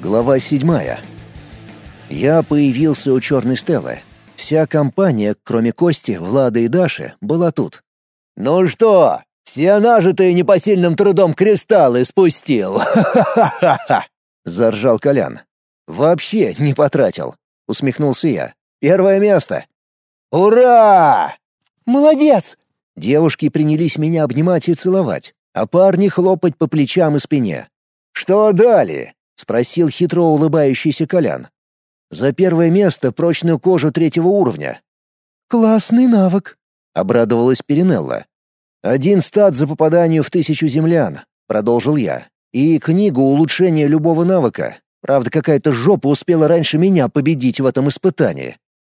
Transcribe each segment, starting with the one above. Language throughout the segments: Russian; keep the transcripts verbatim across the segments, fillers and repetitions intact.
Глава седьмая. Я появился у черной стелы. Вся компания, кроме Кости, Влада и Даши, была тут. «Ну что, все нажитые непосильным трудом кристаллы спустил? Ха-ха-ха-ха!» — заржал Колян. «Вообще не потратил», — усмехнулся я. «Первое место». «Ура!» «Молодец!» Девушки принялись меня обнимать и целовать, а парни хлопать по плечам и спине. «Что дали?» — спросил хитро улыбающийся Колян. «За первое место прочную кожу третьего уровня». «Классный навык», — обрадовалась Перинелла. «Один стат за попаданию в тысячу землян», — продолжил я. «И книгу улучшения любого навыка. Правда, какая-то жопа успела раньше меня победить в этом испытании».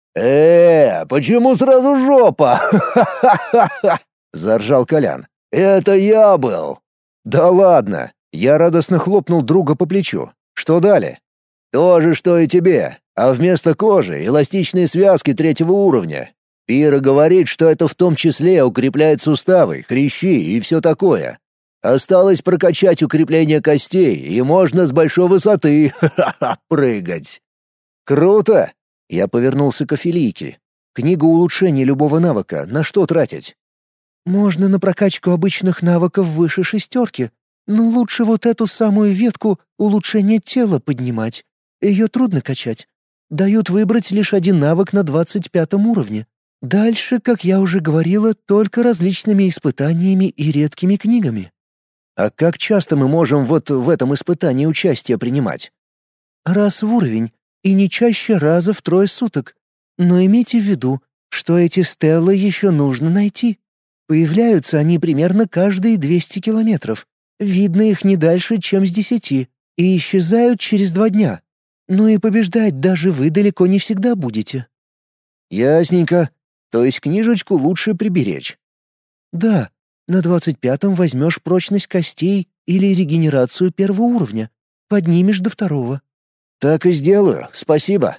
«Э, почему сразу жопа? Ха-ха-ха-ха!» — заржал Колян. «Это я был!» «Да ладно!» — я радостно хлопнул друга по плечу. «Что дали?» «То же, что и тебе, а вместо кожи эластичные связки третьего уровня. Пира говорит, что это в том числе укрепляет суставы, хрящи и все такое. Осталось прокачать укрепление костей, и можно с большой высоты ха-ха-ха прыгать». «Круто!» — я повернулся к Офелийке. «Книгу улучшения любого навыка на что тратить?» «Можно на прокачку обычных навыков выше шестерки, но лучше вот эту самую ветку улучшения тела поднимать. Ее трудно качать. Дают выбрать лишь один навык на двадцать пятом уровне. Дальше, как я уже говорила, только различными испытаниями и редкими книгами». «А как часто мы можем вот в этом испытании участие принимать?» «Раз в уровень, и не чаще раза в трое суток. Но имейте в виду, что эти стеллы еще нужно найти. Появляются они примерно каждые двести километров. Видно их не дальше, чем с десяти, и исчезают через два дня. Но и побеждать даже вы далеко не всегда будете». «Ясненько. То есть книжечку лучше приберечь?» «Да, на двадцать пятом возьмешь прочность костей или регенерацию первого уровня. Поднимешь до второго». «Так и сделаю, спасибо».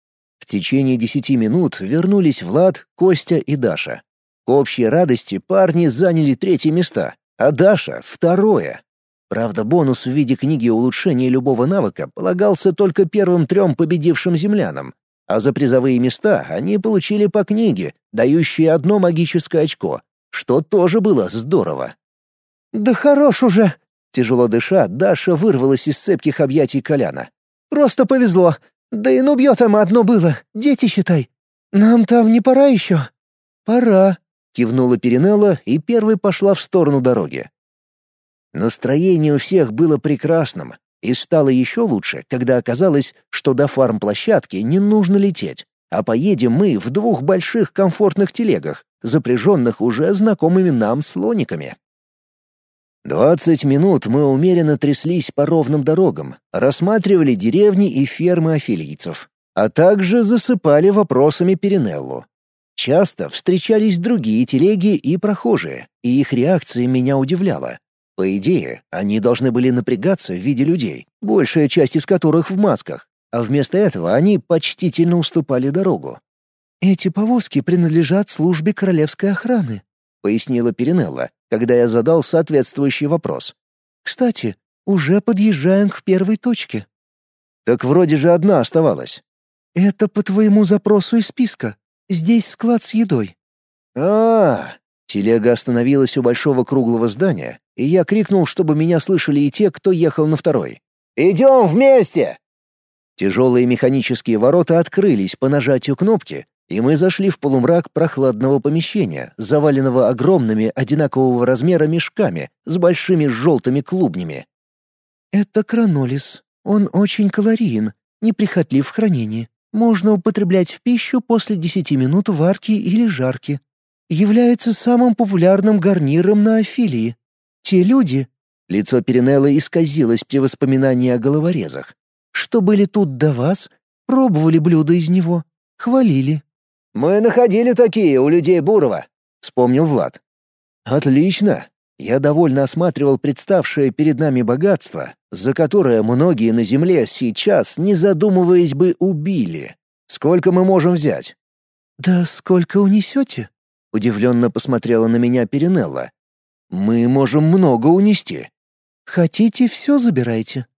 В течение десяти минут вернулись Влад, Костя и Даша. К общей радости парни заняли третье места, а Даша — второе. Правда, бонус в виде книги улучшения любого навыка полагался только первым трем победившим землянам, а за призовые места они получили по книге, дающей одно магическое очко, что тоже было здорово. «Да хорош уже!» Тяжело дыша, Даша вырвалась из цепких объятий Коляна. «Просто повезло. Да и нубьё там одно было, дети считай. Нам там не пора еще?» «Пора», — кивнула Перинелла и первой пошла в сторону дороги. Настроение у всех было прекрасным, и стало еще лучше, когда оказалось, что до фарм-площадки не нужно лететь, а поедем мы в двух больших комфортных телегах, запряженных уже знакомыми нам слониками. Двадцать минут мы умеренно тряслись по ровным дорогам, рассматривали деревни и фермы афилийцев, а также засыпали вопросами Перинеллу. Часто встречались другие телеги и прохожие, и их реакция меня удивляла. По идее, они должны были напрягаться в виде людей, большая часть из которых в масках, а вместо этого они почтительно уступали дорогу. «Эти повозки принадлежат службе королевской охраны», — пояснила Перинелла, когда я задал соответствующий вопрос. «Кстати, уже подъезжаем к первой точке». «Так вроде же одна оставалась». «Это по твоему запросу из списка. Здесь склад с едой». А-а-а! Телега остановилась у большого круглого здания, и я крикнул, чтобы меня слышали и те, кто ехал на второй. «Идем вместе!» Тяжелые механические ворота открылись по нажатию кнопки, и мы зашли в полумрак прохладного помещения, заваленного огромными одинакового размера мешками с большими желтыми клубнями. «Это кранолис. Он очень калориен, неприхотлив в хранении. Можно употреблять в пищу после десяти минут варки или жарки. Является самым популярным гарниром на Афилии. Те люди...» Лицо Перинеллы исказилось при воспоминании о головорезах. «Что были тут до вас, пробовали блюда из него, хвалили». «Мы находили такие у людей Бурова», — вспомнил Влад. «Отлично!» Я довольно осматривал представшее перед нами богатство, за которое многие на земле сейчас, не задумываясь бы, убили. Сколько мы можем взять? «Да сколько унесете?» — удивленно посмотрела на меня Перинелла. «Мы можем много унести». «Хотите, все забирайте».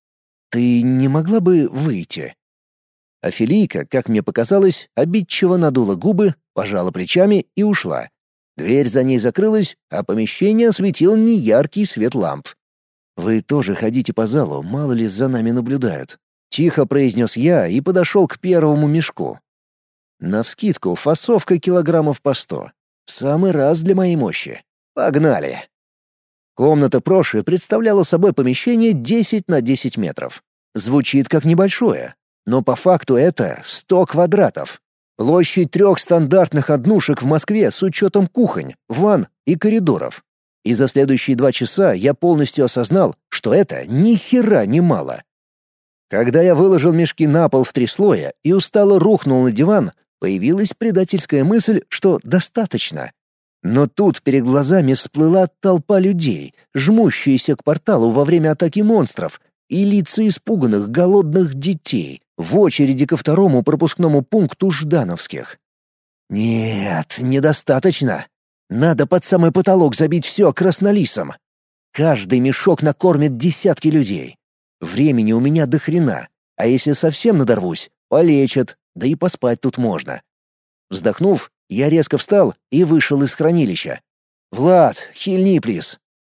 ты не могла бы выйти?» Афилийка, как мне показалось, обидчиво надула губы, пожала плечами и ушла. Дверь за ней закрылась, а помещение осветил неяркий свет ламп. «Вы тоже ходите по залу, мало ли за нами наблюдают», — тихо произнес я и подошел к первому мешку. Навскидку фасовка килограммов по сто. В самый раз для моей мощи. Погнали! Комната Проши представляла собой помещение десять на десять метров. Звучит как небольшое, но по факту это сто квадратов. Площадь трех стандартных однушек в Москве с учетом кухонь, ванн и коридоров. И за следующие два часа я полностью осознал, что это ни хера не мало. Когда я выложил мешки на пол в три слоя и устало рухнул на диван, появилась предательская мысль, что достаточно. Но тут перед глазами всплыла толпа людей, жмущаяся к порталу во время атаки монстров, и лица испуганных голодных детей в очереди ко второму пропускному пункту ждановских. Нет, недостаточно. Надо под самый потолок забить все краснолисом. Каждый мешок накормит десятки людей. Времени у меня до хрена, а если совсем надорвусь, полечат, да и поспать тут можно. Вздохнув, я резко встал и вышел из хранилища. «Влад, хильни, плиз!»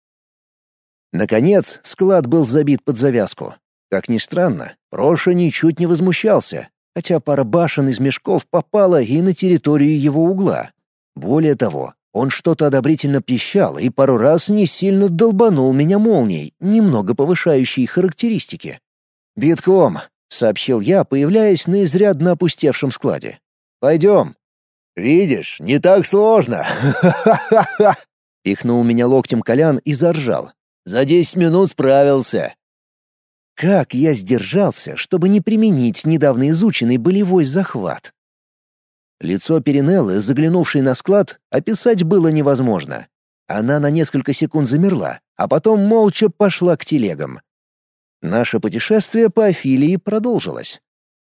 Наконец, склад был забит под завязку. Как ни странно, Проша ничуть не возмущался, хотя пара башен из мешков попала и на территорию его угла. Более того, он что-то одобрительно пищал и пару раз не сильно долбанул меня молнией, немного повышающей характеристики. «Битком», — сообщил я, появляясь на изрядно опустевшем складе. «Пойдем». «Видишь, не так сложно!» «Ха-ха-ха-ха!» — пихнул меня локтем Колян и заржал. «За десять минут справился!» Как я сдержался, чтобы не применить недавно изученный болевой захват? Лицо Перинеллы, заглянувшей на склад, описать было невозможно. Она на несколько секунд замерла, а потом молча пошла к телегам. Наше путешествие по Афилии продолжилось.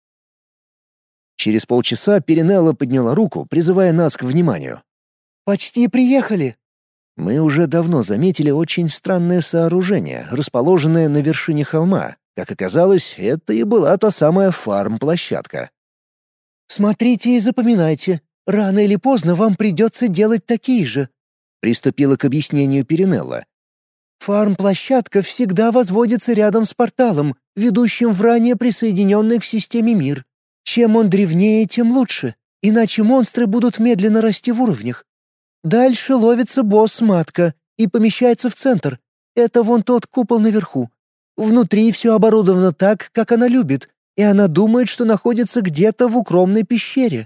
Через полчаса Перинелла подняла руку, призывая нас к вниманию. «Почти приехали!» Мы уже давно заметили очень странное сооружение, расположенное на вершине холма. Как оказалось, это и была та самая фарм-площадка. «Смотрите и запоминайте. Рано или поздно вам придется делать такие же», — приступила к объяснению Перинелла. «Фарм-площадка всегда возводится рядом с порталом, ведущим в ранее присоединенный к системе мир. Чем он древнее, тем лучше, иначе монстры будут медленно расти в уровнях. Дальше ловится босс-матка и помещается в центр. Это вон тот купол наверху. Внутри все оборудовано так, как она любит, и она думает, что находится где-то в укромной пещере.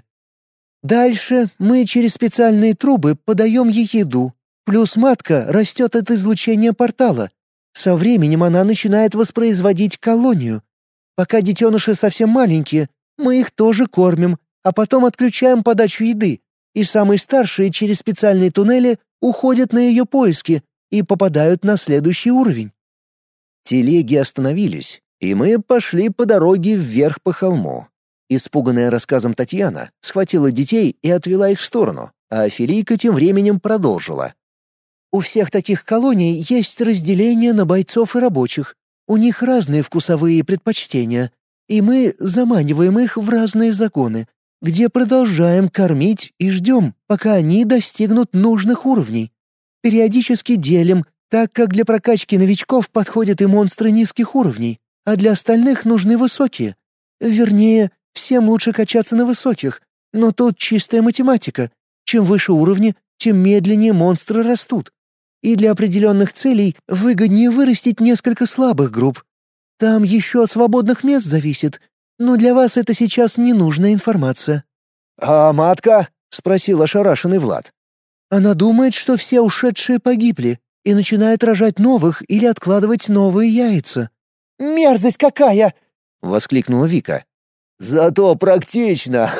Дальше мы через специальные трубы подаем ей еду, плюс матка растет от излучения портала. Со временем она начинает воспроизводить колонию. Пока детеныши совсем маленькие, мы их тоже кормим, а потом отключаем подачу еды, и самые старшие через специальные туннели уходят на ее поиски и попадают на следующий уровень. Телеги остановились, и мы пошли по дороге вверх по холму. Испуганная рассказом Татьяна схватила детей и отвела их в сторону, а Афилийка тем временем продолжила. «У всех таких колоний есть разделение на бойцов и рабочих. У них разные вкусовые предпочтения, и мы заманиваем их в разные загоны, где продолжаем кормить и ждем, пока они достигнут нужных уровней. Периодически делим, так как для прокачки новичков подходят и монстры низких уровней, а для остальных нужны высокие. Вернее, всем лучше качаться на высоких, но тут чистая математика. Чем выше уровни, тем медленнее монстры растут. И для определенных целей выгоднее вырастить несколько слабых групп. Там еще от свободных мест зависит, но для вас это сейчас ненужная информация». «А матка?» — спросил ошарашенный Влад. «Она думает, что все ушедшие погибли, и начинает рожать новых или откладывать новые яйца». «Мерзость какая!» — воскликнула Вика. «Зато практично!»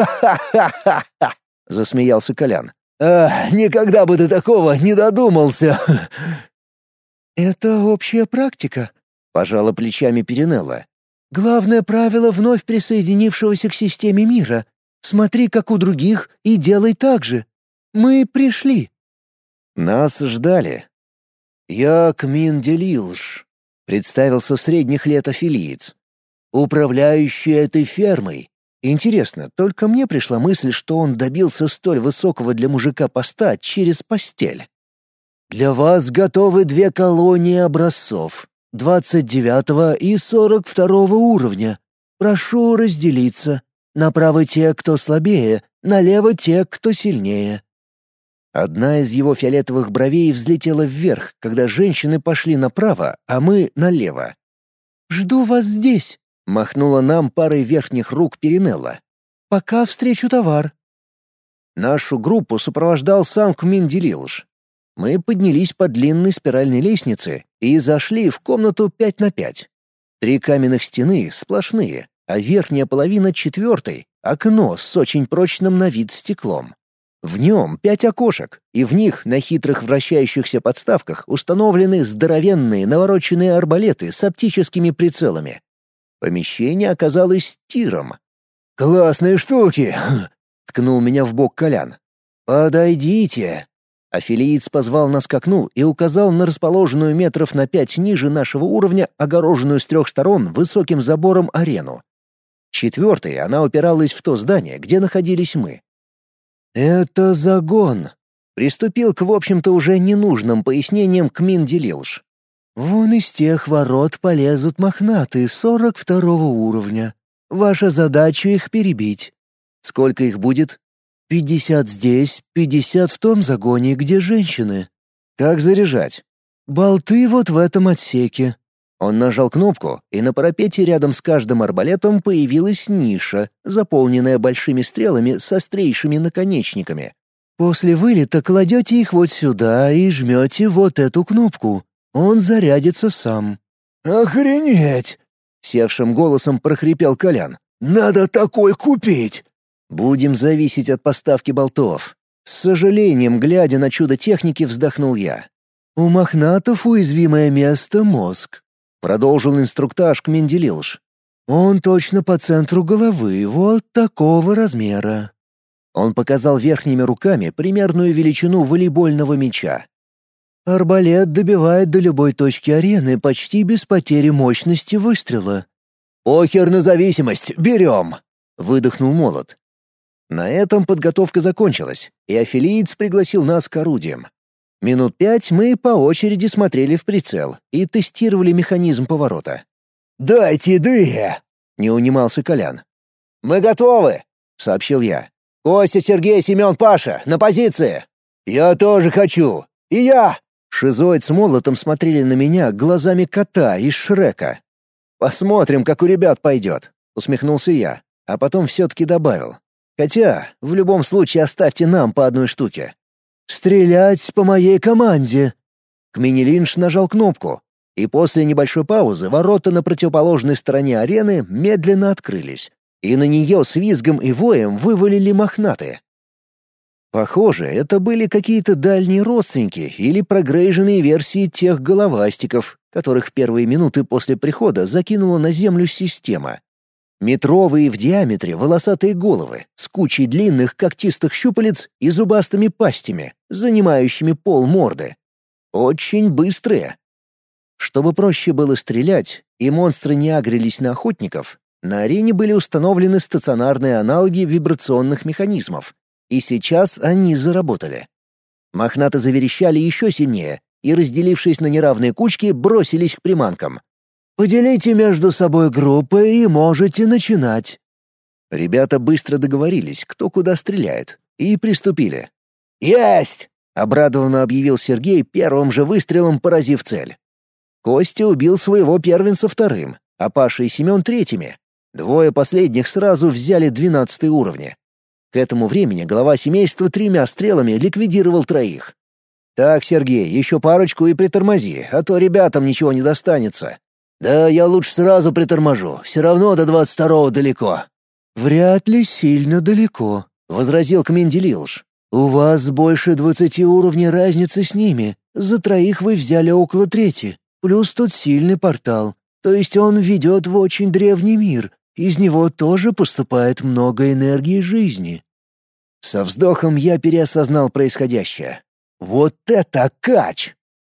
— засмеялся Колян. «Ах, никогда бы до такого не додумался!» «Это общая практика», — пожала плечами Перинелла. «Главное правило вновь присоединившегося к системе мира. Смотри, как у других, и делай так же. Мы пришли». Нас ждали. «Я Кмин Делилж», Представился средних лет афилиец. «Управляющий этой фермой». Интересно, только мне пришла мысль, что он добился столь высокого для мужика поста через постель. «Для вас готовы две колонии образцов, двадцать девятого и сорок второго уровня. Прошу разделиться. Направо те, кто слабее, налево те, кто сильнее». Одна из его фиолетовых бровей взлетела вверх, когда женщины пошли направо, а мы налево. «Жду вас здесь», — махнула нам парой верхних рук Перинелла. «Пока встречу товар». Нашу группу сопровождал сам Кмин-Делилж. Мы поднялись по длинной спиральной лестнице и зашли в комнату пять на пять. Три каменных стены сплошные, а верхняя половина четвертой — окно с очень прочным на вид стеклом. В нем пять окошек, и в них на хитрых вращающихся подставках установлены здоровенные навороченные арбалеты с оптическими прицелами. Помещение оказалось тиром. «Классные штуки!» — ткнул меня в бок Колян. «Подойдите!» Афилиец позвал нас к окну и указал на расположенную метров на пять ниже нашего уровня, огороженную с трех сторон высоким забором арену. Четвертой она упиралась в то здание, где находились мы. «Это загон», — приступил к, в общем-то, уже ненужным пояснениям Кмин-Делилж. «Вон из тех ворот полезут мохнатые сорок второго уровня. Ваша задача их перебить. Сколько их будет? Пятьдесят здесь, пятьдесят в том загоне, где женщины. Как заряжать? Болты вот в этом отсеке». Он нажал кнопку, и на парапете рядом с каждым арбалетом появилась ниша, заполненная большими стрелами с острейшими наконечниками. После вылета кладете их вот сюда и жмете вот эту кнопку. Он зарядится сам. «Охренеть!» — севшим голосом прохрипел Колян. «Надо такой купить!» «Будем зависеть от поставки болтов». С сожалением, глядя на чудо техники, вздохнул я. «У мохнатов уязвимое место — мозг», — продолжил инструктаж Кмин-Делилж. «Он точно по центру головы, вот такого размера». Он показал верхними руками примерную величину волейбольного мяча. Арбалет добивает до любой точки арены почти без потери мощности выстрела. «Похер на зависимость, берем!» — выдохнул Молот. На этом подготовка закончилась, и афилиец пригласил нас к орудиям. Минут пять мы по очереди смотрели в прицел и тестировали механизм поворота. «Дайте две!» — не унимался Колян. «Мы готовы!» — сообщил я. «Костя, Сергей, Семен, Паша, на позиции!» «Я тоже хочу! И я!» Шизоид с Молотом смотрели на меня глазами кота из Шрека. «Посмотрим, как у ребят пойдет», — усмехнулся я, а потом все-таки добавил. «Хотя, в любом случае оставьте нам по одной штуке». «Стрелять по моей команде!» Кмин-Делилж нажал кнопку, и после небольшой паузы ворота на противоположной стороне арены медленно открылись, и на нее с визгом и воем вывалили мохнатые. Похоже, это были какие-то дальние родственники или прогрейженные версии тех головастиков, которых в первые минуты после прихода закинула на землю система. Метровые в диаметре волосатые головы с кучей длинных когтистых щупалец и зубастыми пастями, занимающими пол морды. Очень быстрые. Чтобы проще было стрелять, и монстры не агрелись на охотников, на арене были установлены стационарные аналоги вибрационных механизмов, и сейчас они заработали. Мохнаты заверещали еще сильнее и, разделившись на неравные кучки, бросились к приманкам. «Поделите между собой группы и можете начинать». Ребята быстро договорились, кто куда стреляет, и приступили. «Есть!» — обрадованно объявил Сергей, первым же выстрелом поразив цель. Костя убил своего первенца вторым, а Паша и Семен — третьими. Двое последних сразу взяли двенадцатые уровни. К этому времени глава семейства тремя стрелами ликвидировал троих. «Так, Сергей, еще парочку и притормози, а то ребятам ничего не достанется». «Да я лучше сразу приторможу, все равно до двадцать второго далеко». «Вряд ли сильно далеко», — возразил Кмин-Делилж. «У вас больше двадцати уровней разницы с ними. За троих вы взяли около трети. Плюс тут сильный портал. То есть он ведет в очень древний мир. Из него тоже поступает много энергии жизни». Со вздохом я переосознал происходящее. «Вот это кач!»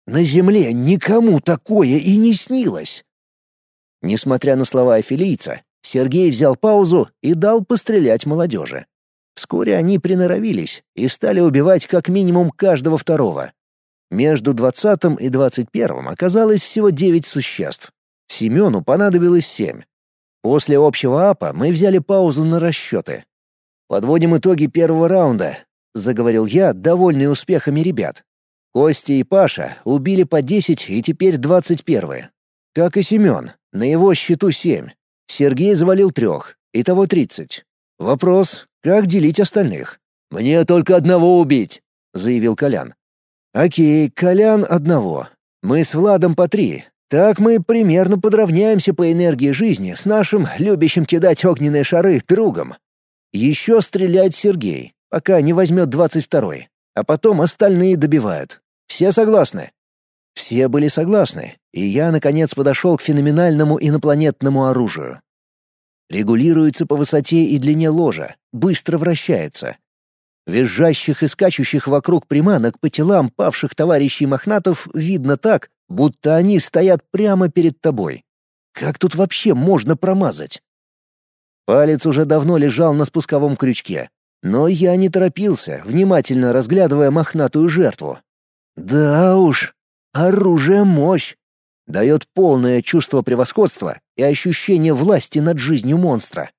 На земле никому такое и не снилось. Несмотря на слова афилийца, Сергей взял паузу и дал пострелять молодежи. Вскоре они приноровились и стали убивать как минимум каждого второго. Между двадцатым и двадцать первым оказалось всего девять существ. Семену понадобилось семь. После общего апа мы взяли паузу на расчеты. «Подводим итоги первого раунда», — заговорил я, довольный успехами ребят. Костя и Паша убили по десять и теперь двадцать первые. Как и Семен, на его счету семь. Сергей завалил трех, итого тридцать. Вопрос, как делить остальных? «Мне только одного убить», — заявил Колян. «Окей, Колян одного. Мы с Владом по три. Так мы примерно подравняемся по энергии жизни с нашим любящим кидать огненные шары другом. Еще стреляет Сергей, пока не возьмет двадцать второй, а потом остальные добивают. Все согласны?» Все были согласны, и я, наконец, подошел к феноменальному инопланетному оружию. Регулируется по высоте и длине ложа, быстро вращается. Визжащих и скачущих вокруг приманок по телам павших товарищей мохнатов видно так, будто они стоят прямо перед тобой. Как тут вообще можно промазать? Палец уже давно лежал на спусковом крючке, но я не торопился, внимательно разглядывая мохнатую жертву. Да уж, оружие — мощь. Дает полное чувство превосходства и ощущение власти над жизнью монстра.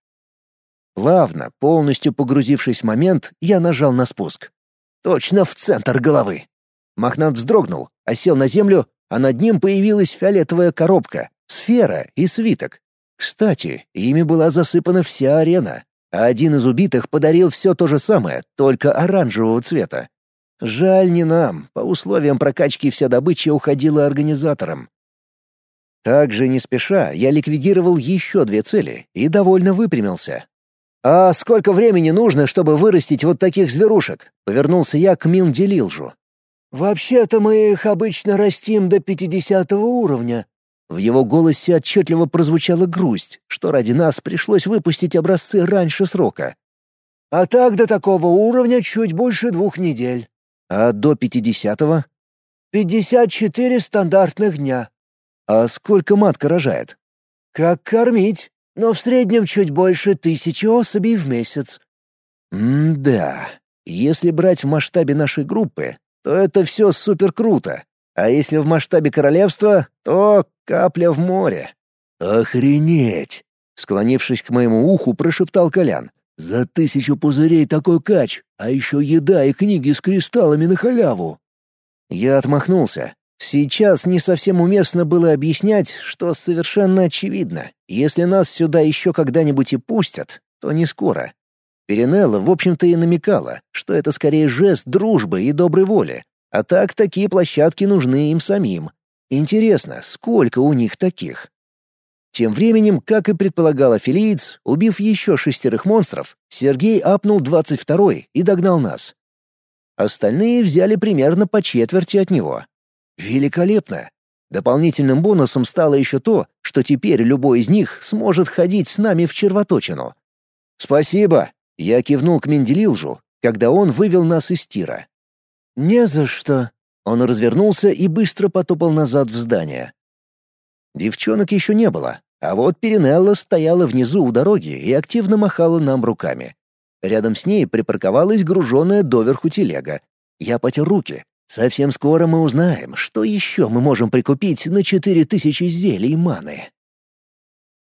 Плавно, полностью погрузившись в момент, я нажал на спуск. Точно в центр головы. Мохнат вздрогнул, осел на землю, а над ним появилась фиолетовая коробка, сфера и свиток. Кстати, ими была засыпана вся арена, а один из убитых подарил все то же самое, только оранжевого цвета. Жаль не нам, по условиям прокачки вся добыча уходила организаторам. Также не спеша я ликвидировал еще две цели и довольно выпрямился. «А сколько времени нужно, чтобы вырастить вот таких зверушек?» — повернулся я к Минделилжу. «Вообще-то мы их обычно растим до пятидесятого уровня». В его голосе отчетливо прозвучала грусть, что ради нас пришлось выпустить образцы раньше срока. «А так до такого уровня чуть больше двух недель». «А до пятидесятого?» «Пятьдесят четыре стандартных дня». «А сколько матка рожает?» «Как кормить, но в среднем чуть больше тысячи особей в месяц». «М-да, если брать в масштабе нашей группы, то это все супер круто, а если в масштабе королевства, то капля в море». «Охренеть!» — склонившись к моему уху, прошептал Колян. «За тысячу пузырей такой кач, а еще еда и книги с кристаллами на халяву». Я отмахнулся. Сейчас не совсем уместно было объяснять, что совершенно очевидно. Если нас сюда еще когда-нибудь и пустят, то не скоро. Перинелла, в общем-то, и намекала, что это скорее жест дружбы и доброй воли. А так такие площадки нужны им самим. Интересно, сколько у них таких? Тем временем, как и предполагал афилиец, убив еще шестерых монстров, Сергей апнул двадцать второй и догнал нас. Остальные взяли примерно по четверти от него. Великолепно! Дополнительным бонусом стало еще то, что теперь любой из них сможет ходить с нами в червоточину. «Спасибо!» — я кивнул к Менделилжу, когда он вывел нас из тира. «Не за что!» — он развернулся и быстро потопал назад в здание. Девчонок еще не было, а вот Перинелла стояла внизу у дороги и активно махала нам руками. Рядом с ней припарковалась груженная доверху телега. Я потер руки. Совсем скоро мы узнаем, что еще мы можем прикупить на четыре тысячи зелий маны.